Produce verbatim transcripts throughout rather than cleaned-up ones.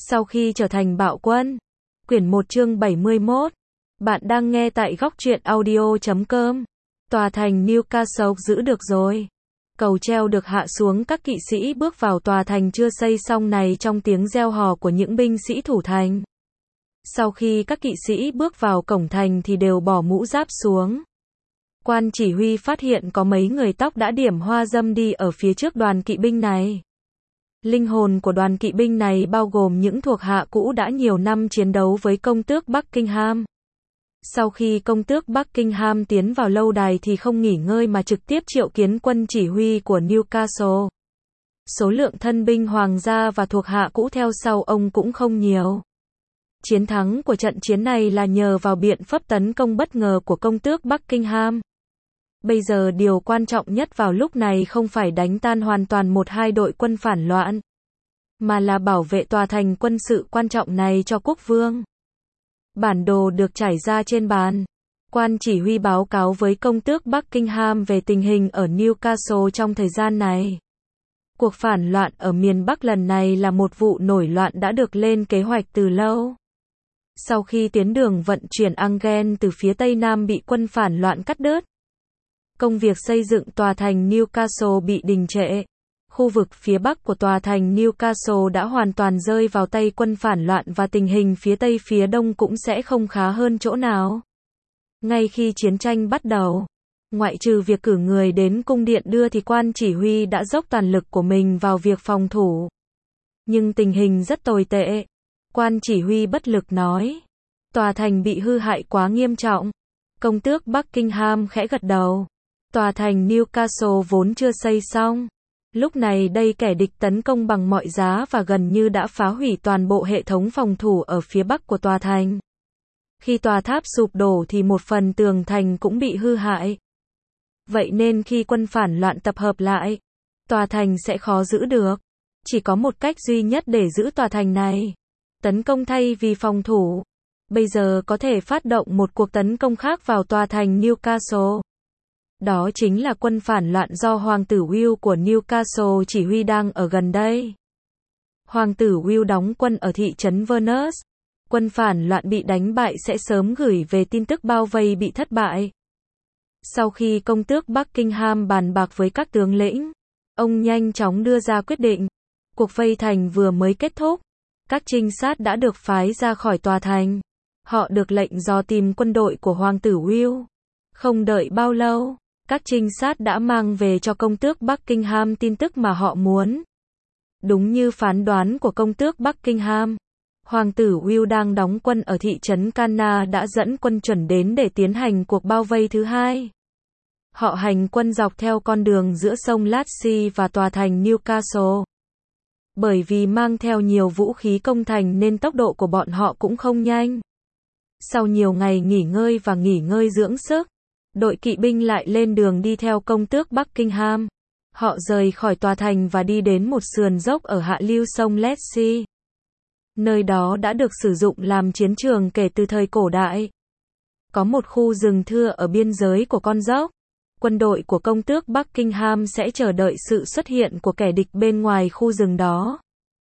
Sau khi trở thành bạo quân. Quyển một chương bảy mươi mốt. Bạn đang nghe tại góc truyện audio chấm com. Tòa thành Newcastle giữ được rồi. Cầu treo được hạ xuống, các kỵ sĩ bước vào tòa thành chưa xây xong này trong tiếng reo hò của những binh sĩ thủ thành. Sau khi các kỵ sĩ bước vào cổng thành thì đều bỏ mũ giáp xuống. Quan chỉ huy phát hiện có mấy người tóc đã điểm hoa dâm đi ở phía trước đoàn kỵ binh này. Linh hồn của đoàn kỵ binh này bao gồm những thuộc hạ cũ đã nhiều năm chiến đấu với công tước Buckingham. Sau khi công tước Buckingham tiến vào lâu đài thì không nghỉ ngơi mà trực tiếp triệu kiến quân chỉ huy của Newcastle. Số lượng thân binh hoàng gia và thuộc hạ cũ theo sau ông cũng không nhiều. Chiến thắng của trận chiến này là nhờ vào biện pháp tấn công bất ngờ của công tước Buckingham. Bây giờ điều quan trọng nhất vào lúc này không phải đánh tan hoàn toàn một hai đội quân phản loạn, mà là bảo vệ tòa thành quân sự quan trọng này cho quốc vương. Bản đồ được trải ra trên bàn. Quan chỉ huy báo cáo với công tước Buckingham về tình hình ở Newcastle trong thời gian này. Cuộc phản loạn ở miền Bắc lần này là một vụ nổi loạn đã được lên kế hoạch từ lâu. Sau khi tuyến đường vận chuyển Anglen từ phía Tây Nam bị quân phản loạn cắt đứt, công việc xây dựng tòa thành Newcastle bị đình trệ. Khu vực phía Bắc của tòa thành Newcastle đã hoàn toàn rơi vào tay quân phản loạn và tình hình phía Tây phía Đông cũng sẽ không khá hơn chỗ nào. Ngay khi chiến tranh bắt đầu, ngoại trừ việc cử người đến cung điện đưa thì quan chỉ huy đã dốc toàn lực của mình vào việc phòng thủ. Nhưng tình hình rất tồi tệ. Quan chỉ huy bất lực nói. Tòa thành bị hư hại quá nghiêm trọng. Công tước Buckingham khẽ gật đầu. Tòa thành Newcastle vốn chưa xây xong. Lúc này đây kẻ địch tấn công bằng mọi giá và gần như đã phá hủy toàn bộ hệ thống phòng thủ ở phía bắc của tòa thành. Khi tòa tháp sụp đổ thì một phần tường thành cũng bị hư hại. Vậy nên khi quân phản loạn tập hợp lại, tòa thành sẽ khó giữ được. Chỉ có một cách duy nhất để giữ tòa thành này. Tấn công thay vì phòng thủ. Bây giờ có thể phát động một cuộc tấn công khác vào tòa thành Newcastle. Đó chính là quân phản loạn do Hoàng tử Will của Newcastle chỉ huy đang ở gần đây. Hoàng tử Will đóng quân ở thị trấn Vernus. Quân phản loạn bị đánh bại sẽ sớm gửi về tin tức bao vây bị thất bại. Sau khi công tước Buckingham bàn bạc với các tướng lĩnh, ông nhanh chóng đưa ra quyết định. Cuộc vây thành vừa mới kết thúc. Các trinh sát đã được phái ra khỏi tòa thành. Họ được lệnh dò tìm quân đội của Hoàng tử Will. Không đợi bao lâu, các trinh sát đã mang về cho công tước Buckingham tin tức mà họ muốn. Đúng như phán đoán của công tước Buckingham, Hoàng tử Will đang đóng quân ở thị trấn Cana đã dẫn quân chuẩn đến để tiến hành cuộc bao vây thứ hai. Họ hành quân dọc theo con đường giữa sông Lassie và tòa thành Newcastle. Bởi vì mang theo nhiều vũ khí công thành nên tốc độ của bọn họ cũng không nhanh. Sau nhiều ngày nghỉ ngơi và nghỉ ngơi dưỡng sức, đội kỵ binh lại lên đường đi theo công tước Buckingham. Họ rời khỏi tòa thành và đi đến một sườn dốc ở hạ lưu sông Lassie. Nơi đó đã được sử dụng làm chiến trường kể từ thời cổ đại. Có một khu rừng thưa ở biên giới của con dốc. Quân đội của công tước Buckingham sẽ chờ đợi sự xuất hiện của kẻ địch bên ngoài khu rừng đó.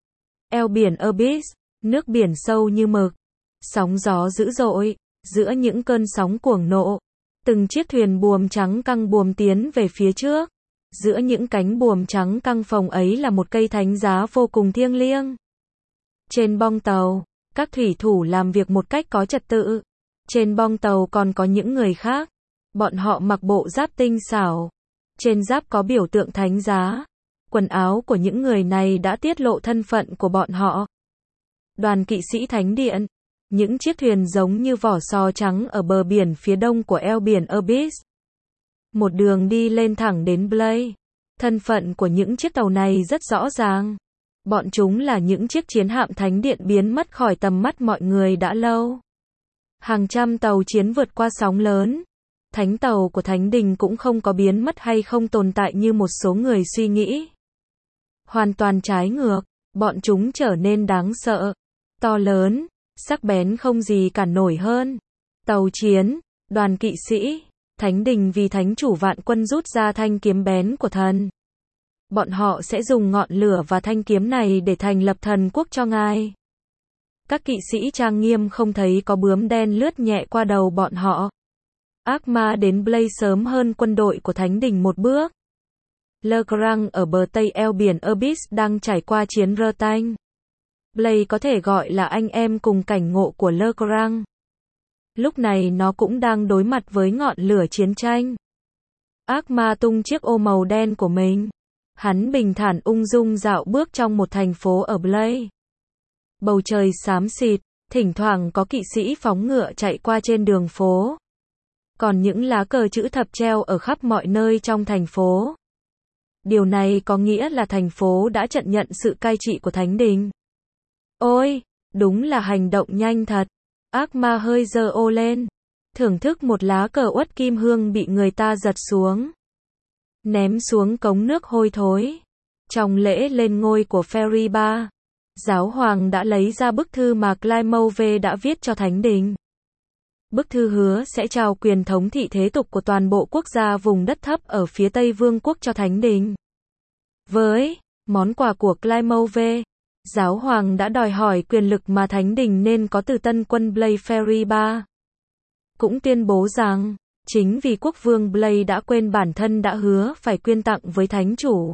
Eo biển Abyss, nước biển sâu như mực. Sóng gió dữ dội, giữa những cơn sóng cuồng nộ. Từng chiếc thuyền buồm trắng căng buồm tiến về phía trước. Giữa những cánh buồm trắng căng phồng ấy là một cây thánh giá vô cùng thiêng liêng. Trên bong tàu, các thủy thủ làm việc một cách có trật tự. Trên bong tàu còn có những người khác. Bọn họ mặc bộ giáp tinh xảo. Trên giáp có biểu tượng thánh giá. Quần áo của những người này đã tiết lộ thân phận của bọn họ. Đoàn kỵ sĩ thánh điện. Những chiếc thuyền giống như vỏ sò trắng ở bờ biển phía đông của eo biển Abyss. Một đường đi lên thẳng đến Blaye. Thân phận của những chiếc tàu này rất rõ ràng. Bọn chúng là những chiếc chiến hạm thánh điện biến mất khỏi tầm mắt mọi người đã lâu. Hàng trăm tàu chiến vượt qua sóng lớn. Thánh tàu của Thánh Đình cũng không có biến mất hay không tồn tại như một số người suy nghĩ. Hoàn toàn trái ngược, bọn chúng trở nên đáng sợ, to lớn, sắc bén không gì cản nổi hơn. Tàu chiến, đoàn kỵ sĩ, Thánh Đình vì Thánh chủ vạn quân rút ra thanh kiếm bén của thần. Bọn họ sẽ dùng ngọn lửa và thanh kiếm này để thành lập thần quốc cho ngài. Các kỵ sĩ trang nghiêm không thấy có bướm đen lướt nhẹ qua đầu bọn họ. Ác ma đến Blaze sớm hơn quân đội của Thánh Đình một bước. Legrand ở bờ Tây eo biển Abyss đang trải qua chiến Bretagne. Blaze có thể gọi là anh em cùng cảnh ngộ của Legrand. Lúc này nó cũng đang đối mặt với ngọn lửa chiến tranh. Ác ma tung chiếc ô màu đen của mình. Hắn bình thản ung dung dạo bước trong một thành phố ở Blaze. Bầu trời xám xịt, thỉnh thoảng có kỵ sĩ phóng ngựa chạy qua trên đường phố. Còn những lá cờ chữ thập treo ở khắp mọi nơi trong thành phố. Điều này có nghĩa là thành phố đã nhận nhận sự cai trị của Thánh Đình. Ôi, đúng là hành động nhanh thật. Ác ma hơi giơ ô lên, thưởng thức một lá cờ uất kim hương bị người ta giật xuống, ném xuống cống nước hôi thối. Trong lễ lên ngôi của Feriba, giáo hoàng đã lấy ra bức thư mà Clymove đã viết cho Thánh Đình. Bức thư hứa sẽ trao quyền thống trị thế tục của toàn bộ quốc gia vùng đất thấp ở phía Tây Vương quốc cho Thánh Đình. Với món quà của Clymove, giáo hoàng đã đòi hỏi quyền lực mà Thánh Đình nên có từ tân quân Blaze Feriba. Cũng tuyên bố rằng, chính vì quốc vương Blaze đã quên bản thân đã hứa phải quyên tặng với thánh chủ.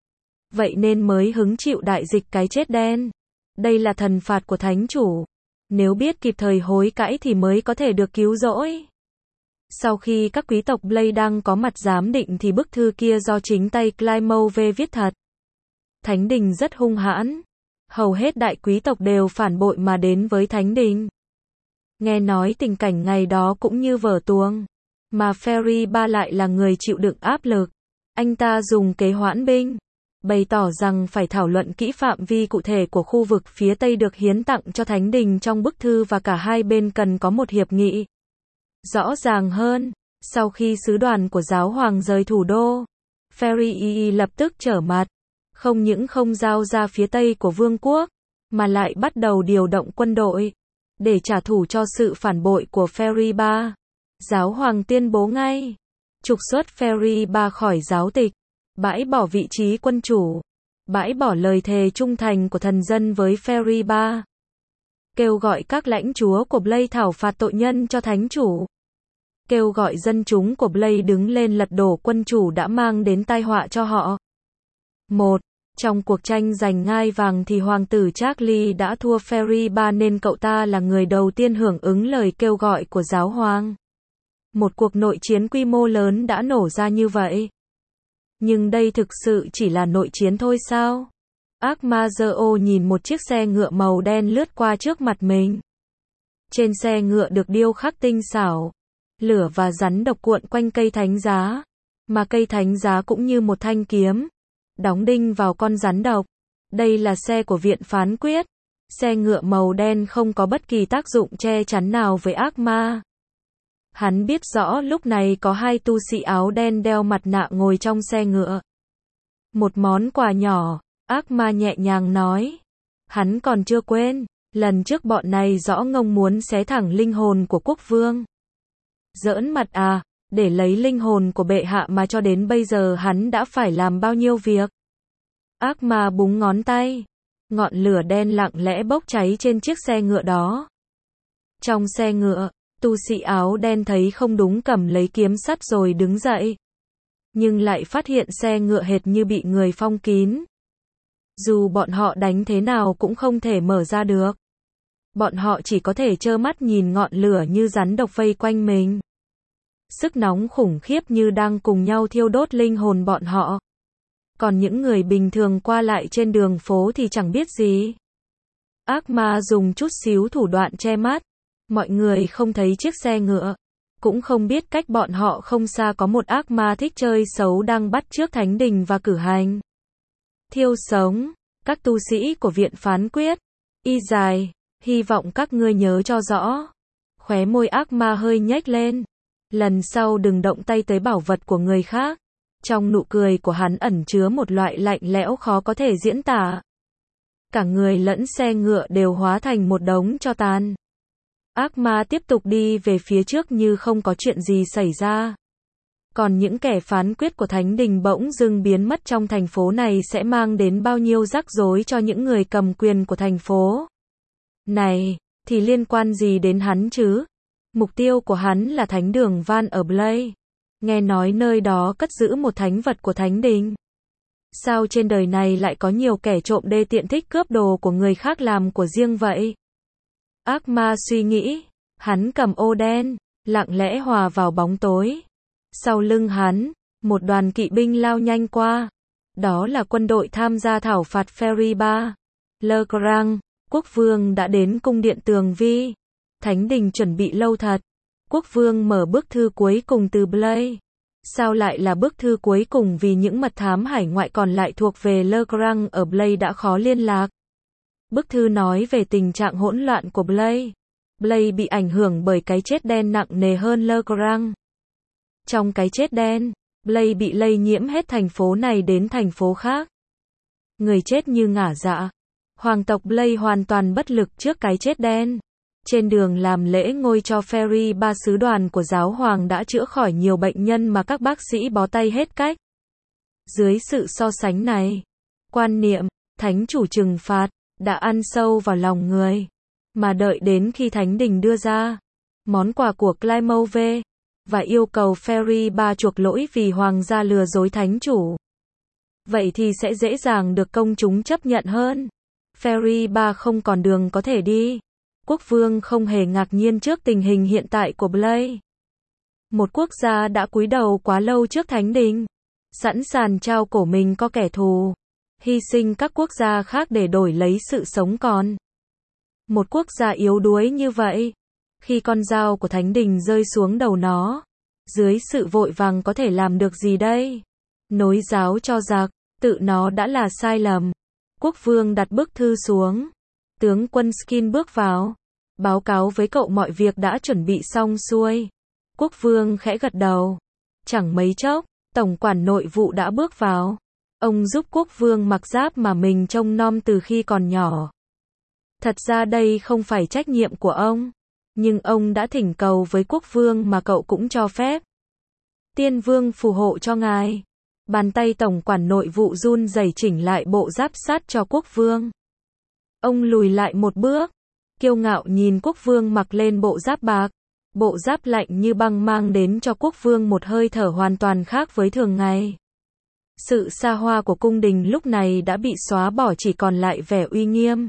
Vậy nên mới hứng chịu đại dịch cái chết đen. Đây là thần phạt của thánh chủ. Nếu biết kịp thời hối cãi thì mới có thể được cứu rỗi. Sau khi các quý tộc Blaze đang có mặt giám định thì bức thư kia do chính tay Clymove viết thật. Thánh Đình rất hung hãn. Hầu hết đại quý tộc đều phản bội mà đến với Thánh Đình. Nghe nói tình cảnh ngày đó cũng như vở tuồng. Mà Feriba lại là người chịu đựng áp lực. Anh ta dùng kế hoãn binh. Bày tỏ rằng phải thảo luận kỹ phạm vi cụ thể của khu vực phía Tây được hiến tặng cho Thánh Đình trong bức thư và cả hai bên cần có một hiệp nghị. Rõ ràng hơn, sau khi sứ đoàn của giáo hoàng rời thủ đô, Feri lập tức trở mặt. Không những không giao ra phía Tây của vương quốc, mà lại bắt đầu điều động quân đội, để trả thù cho sự phản bội của Feriba. Giáo hoàng tuyên bố ngay, trục xuất Feriba khỏi giáo tịch, bãi bỏ vị trí quân chủ, bãi bỏ lời thề trung thành của thần dân với Feriba. Kêu gọi các lãnh chúa của Blaze thảo phạt tội nhân cho thánh chủ. Kêu gọi dân chúng của Blaze đứng lên lật đổ quân chủ đã mang đến tai họa cho họ. một. Trong cuộc tranh giành ngai vàng thì hoàng tử Charlie đã thua Feriba nên cậu ta là người đầu tiên hưởng ứng lời kêu gọi của giáo hoàng. Một cuộc nội chiến quy mô lớn đã nổ ra như vậy. Nhưng đây thực sự chỉ là nội chiến thôi sao? Ác ma giơ ô nhìn một chiếc xe ngựa màu đen lướt qua trước mặt mình. Trên xe ngựa được điêu khắc tinh xảo. Lửa và rắn độc cuộn quanh cây thánh giá. Mà cây thánh giá cũng như một thanh kiếm. Đóng đinh vào con rắn độc. Đây là xe của viện phán quyết. Xe ngựa màu đen không có bất kỳ tác dụng che chắn nào với ác ma. Hắn biết rõ lúc này có hai tu sĩ áo đen đeo mặt nạ ngồi trong xe ngựa. Một món quà nhỏ, ác ma nhẹ nhàng nói. Hắn còn chưa quên, lần trước bọn này rõ ngông muốn xé thẳng linh hồn của quốc vương. Giỡn mặt à, để lấy linh hồn của bệ hạ mà cho đến bây giờ hắn đã phải làm bao nhiêu việc. Ác ma búng ngón tay. Ngọn lửa đen lặng lẽ bốc cháy trên chiếc xe ngựa đó. Trong xe ngựa, tu sĩ áo đen thấy không đúng cầm lấy kiếm sắt rồi đứng dậy. Nhưng lại phát hiện xe ngựa hệt như bị người phong kín. Dù bọn họ đánh thế nào cũng không thể mở ra được. Bọn họ chỉ có thể trơ mắt nhìn ngọn lửa như rắn độc vây quanh mình. Sức nóng khủng khiếp như đang cùng nhau thiêu đốt linh hồn bọn họ. Còn những người bình thường qua lại trên đường phố thì chẳng biết gì. Ác ma dùng chút xíu thủ đoạn che mắt. Mọi người không thấy chiếc xe ngựa. Cũng không biết cách bọn họ không xa có một ác ma thích chơi xấu đang bắt chước Thánh Đình và cử hành thiêu sống các tu sĩ của viện phán quyết. Y dài, hy vọng các ngươi nhớ cho rõ. Khóe môi ác ma hơi nhếch lên. Lần sau đừng động tay tới bảo vật của người khác. Trong nụ cười của hắn ẩn chứa một loại lạnh lẽo khó có thể diễn tả. Cả người lẫn xe ngựa đều hóa thành một đống tro tàn. Ác ma tiếp tục đi về phía trước như không có chuyện gì xảy ra. Còn những kẻ phán quyết của Thánh Đình bỗng dưng biến mất trong thành phố này sẽ mang đến bao nhiêu rắc rối cho những người cầm quyền của thành phố. Này, thì liên quan gì đến hắn chứ? Mục tiêu của hắn là thánh đường Van ở Blaze. Nghe nói nơi đó cất giữ một thánh vật của thánh đình. Sao trên đời này lại có nhiều kẻ trộm đê tiện thích cướp đồ của người khác làm của riêng vậy? Ác ma suy nghĩ, hắn cầm ô đen, lặng lẽ hòa vào bóng tối. Sau lưng hắn, một đoàn kỵ binh lao nhanh qua. Đó là quân đội tham gia thảo phạt Ferry ba. Legrand, quốc vương đã đến cung điện Tường Vi. Thánh đình chuẩn bị lâu thật. Quốc vương mở bức thư cuối cùng từ Blaze. Sao lại là bức thư cuối cùng, vì những mật thám hải ngoại còn lại thuộc về Legrand ở Blaze đã khó liên lạc. Bức thư nói về tình trạng hỗn loạn của Blaze. Blaze bị ảnh hưởng bởi cái chết đen nặng nề hơn Legrand. Trong cái chết đen, Blaze bị lây nhiễm hết thành phố này đến thành phố khác. Người chết như ngả dạ. Hoàng tộc Blaze hoàn toàn bất lực trước cái chết đen. Trên đường làm lễ ngôi cho Ferry ba, sứ đoàn của giáo hoàng đã chữa khỏi nhiều bệnh nhân mà các bác sĩ bó tay hết cách. Dưới sự so sánh này, quan niệm thánh chủ trừng phạt đã ăn sâu vào lòng người. Mà đợi đến khi thánh đình đưa ra món quà của Clymove và yêu cầu Ferry ba chuộc lỗi vì hoàng gia lừa dối thánh chủ, vậy thì sẽ dễ dàng được công chúng chấp nhận hơn. Ferry ba không còn đường có thể đi. Quốc vương không hề ngạc nhiên trước tình hình hiện tại của Blaze. Một quốc gia đã cúi đầu quá lâu trước thánh đình, sẵn sàng trao cổ mình có kẻ thù, hy sinh các quốc gia khác để đổi lấy sự sống còn. Một quốc gia yếu đuối như vậy, khi con dao của thánh đình rơi xuống đầu nó, dưới sự vội vàng có thể làm được gì đây? Nối giáo cho giặc, tự nó đã là sai lầm. Quốc vương đặt bức thư xuống. Tướng quân Skin bước vào, báo cáo với cậu mọi việc đã chuẩn bị xong xuôi. Quốc vương khẽ gật đầu. Chẳng mấy chốc, tổng quản nội vụ đã bước vào. Ông giúp quốc vương mặc giáp mà mình trông nom từ khi còn nhỏ. Thật ra đây không phải trách nhiệm của ông, nhưng ông đã thỉnh cầu với quốc vương mà cậu cũng cho phép. Tiên vương phù hộ cho ngài. Bàn tay tổng quản nội vụ run rẩy chỉnh lại bộ giáp sắt cho quốc vương. Ông lùi lại một bước, kiêu ngạo nhìn quốc vương mặc lên bộ giáp bạc. Bộ giáp lạnh như băng mang đến cho quốc vương một hơi thở hoàn toàn khác với thường ngày. Sự xa hoa của cung đình lúc này đã bị xóa bỏ, chỉ còn lại vẻ uy nghiêm.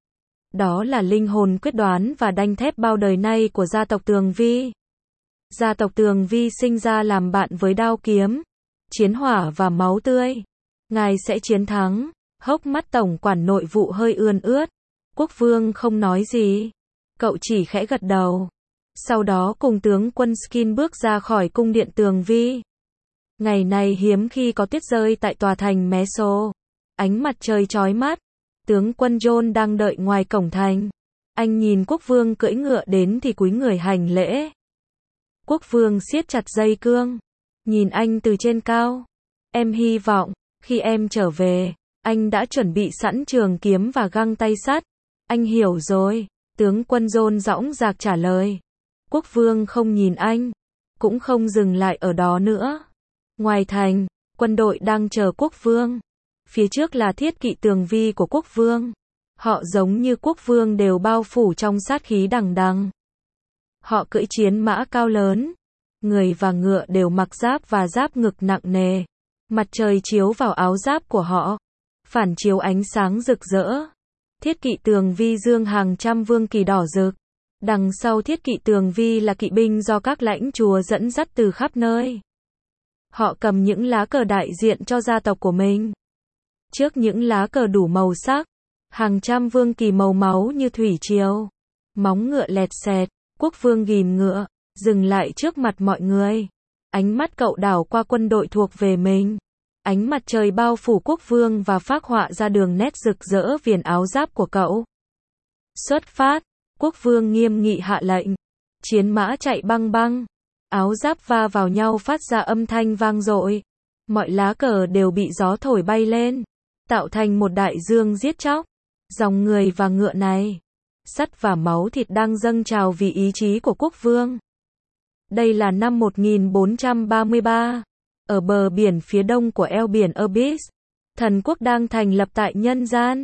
Đó là linh hồn quyết đoán và đanh thép bao đời nay của gia tộc Tường Vi. Gia tộc Tường Vi sinh ra làm bạn với đao kiếm, chiến hỏa và máu tươi. Ngài sẽ chiến thắng. Hốc mắt tổng quản nội vụ hơi ươn ướt. Quốc vương không nói gì. Cậu chỉ khẽ gật đầu. Sau đó cùng tướng quân Skin bước ra khỏi cung điện Tường Vi. Ngày này hiếm khi có tuyết rơi tại tòa thành Meso. Ánh mặt trời chói mắt. Tướng quân John đang đợi ngoài cổng thành. Anh nhìn quốc vương cưỡi ngựa đến thì cúi người hành lễ. Quốc vương siết chặt dây cương, nhìn anh từ trên cao. Em hy vọng, khi em trở về, anh đã chuẩn bị sẵn trường kiếm và găng tay sắt. Anh hiểu rồi, tướng quân John dõng dạc trả lời. Quốc vương không nhìn anh, cũng không dừng lại ở đó nữa. Ngoài thành, quân đội đang chờ quốc vương. Phía trước là thiết kỵ Tường Vi của quốc vương. Họ giống như quốc vương, đều bao phủ trong sát khí đằng đằng. Họ cưỡi chiến mã cao lớn. Người và ngựa đều mặc giáp và giáp ngực nặng nề. Mặt trời chiếu vào áo giáp của họ, phản chiếu ánh sáng rực rỡ. Thiết kỵ Tường Vi dương hàng trăm vương kỳ đỏ rực. Đằng sau thiết kỵ Tường Vi là kỵ binh do các lãnh chúa dẫn dắt từ khắp nơi. Họ cầm những lá cờ đại diện cho gia tộc của mình. Trước những lá cờ đủ màu sắc, hàng trăm vương kỳ màu máu như thủy triều. Móng ngựa lẹt xẹt, quốc vương ghìm ngựa, dừng lại trước mặt mọi người. Ánh mắt cậu đảo qua quân đội thuộc về mình. Ánh mặt trời bao phủ quốc vương và phác họa ra đường nét rực rỡ viền áo giáp của cậu. Xuất phát, quốc vương nghiêm nghị hạ lệnh. Chiến mã chạy băng băng. Áo giáp va vào nhau phát ra âm thanh vang dội. Mọi lá cờ đều bị gió thổi bay lên, tạo thành một đại dương giết chóc. Dòng người và ngựa này, sắt và máu thịt đang dâng trào vì ý chí của quốc vương. Đây là năm một nghìn bốn trăm ba mươi ba. Ở bờ biển phía đông của eo biển Abyss, thần quốc đang thành lập tại nhân gian.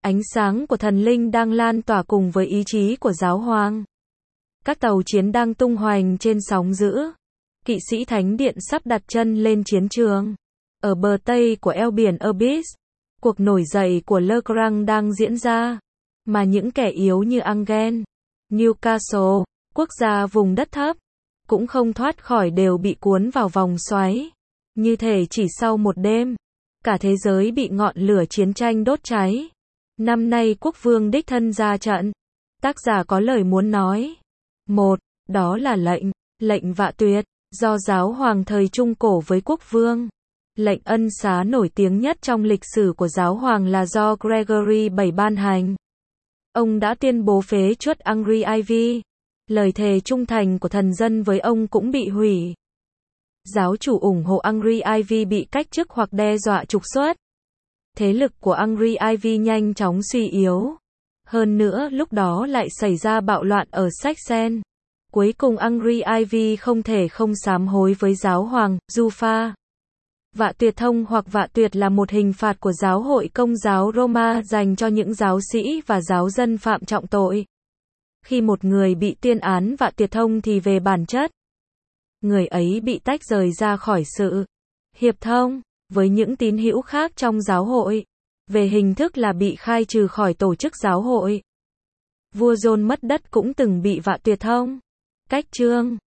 Ánh sáng của thần linh đang lan tỏa cùng với ý chí của giáo hoàng. Các tàu chiến đang tung hoành trên sóng dữ. Kỵ sĩ thánh điện sắp đặt chân lên chiến trường. Ở bờ tây của eo biển Abyss, cuộc nổi dậy của Le Grand đang diễn ra. Mà những kẻ yếu như Angel, Newcastle, quốc gia vùng đất thấp, cũng không thoát khỏi đều bị cuốn vào vòng xoáy. Như thể chỉ sau một đêm, cả thế giới bị ngọn lửa chiến tranh đốt cháy. Năm nay quốc vương đích thân ra trận. Tác giả có lời muốn nói. Một, đó là lệnh, lệnh Vạ Tuyệt, do giáo hoàng thời Trung Cổ với quốc vương. Lệnh ân xá nổi tiếng nhất trong lịch sử của giáo hoàng là do Gregory đệ nhị ban hành. Ông đã tuyên bố phế truất Angry Ivy. Lời thề trung thành của thần dân với ông cũng bị hủy. Giáo chủ ủng hộ Angry Ivy bị cách chức hoặc đe dọa trục xuất. Thế lực của Angry Ivy nhanh chóng suy yếu. Hơn nữa lúc đó lại xảy ra bạo loạn ở Saxen. Cuối cùng Angry Ivy không thể không sám hối với giáo hoàng, Jufa. Vạ Tuyệt thông hoặc Vạ Tuyệt là một hình phạt của giáo hội Công giáo Roma dành cho những giáo sĩ và giáo dân phạm trọng tội. Khi một người bị tuyên án Vạ Tuyệt thông thì về bản chất, người ấy bị tách rời ra khỏi sự hiệp thông với những tín hữu khác trong giáo hội. Về hình thức là bị khai trừ khỏi tổ chức giáo hội. Vua John mất đất cũng từng bị Vạ Tuyệt thông. Cách chương